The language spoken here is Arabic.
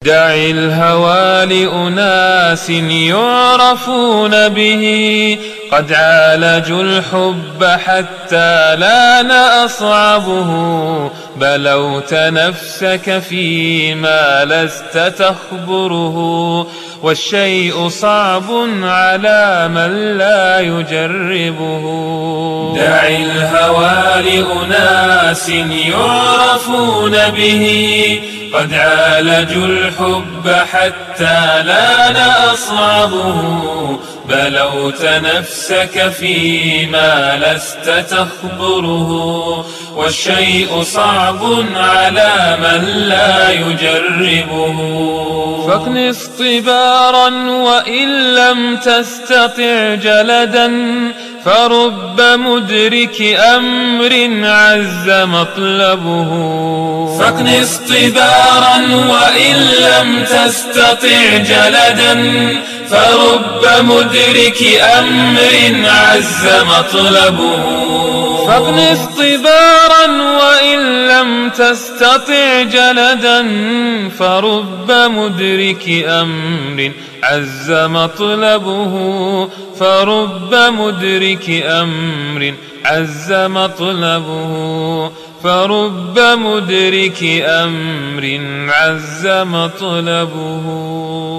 دع الهوى لأناس يعرفون به، قد عالجوا الحب حتى لان أصعبه. بلوت نفسك فيما لست تخبره، والشيء صعب على من لا يجربه. دع الهوى لأناس يعرفون به، قد عالجوا الحب حتى لان أصعبه. بلوت نفسك فيما لست تخبره، والشيء صعب على من لا يجربه. فاكنس طبارا وإن لم تستطع جلدا، فرب مدرك أمر عز مطلبه. فاكنس طبارا وإن لم تستطع جلدا، فرب مدرك أمر عز مطلبه. فاكنس طبارا وإن لم تستطع جلدا، فرب مدرك أمر عز مطلبه. فرب مدرك أمر عز مطلبه. فرب مدرك أمر عز مطلبه.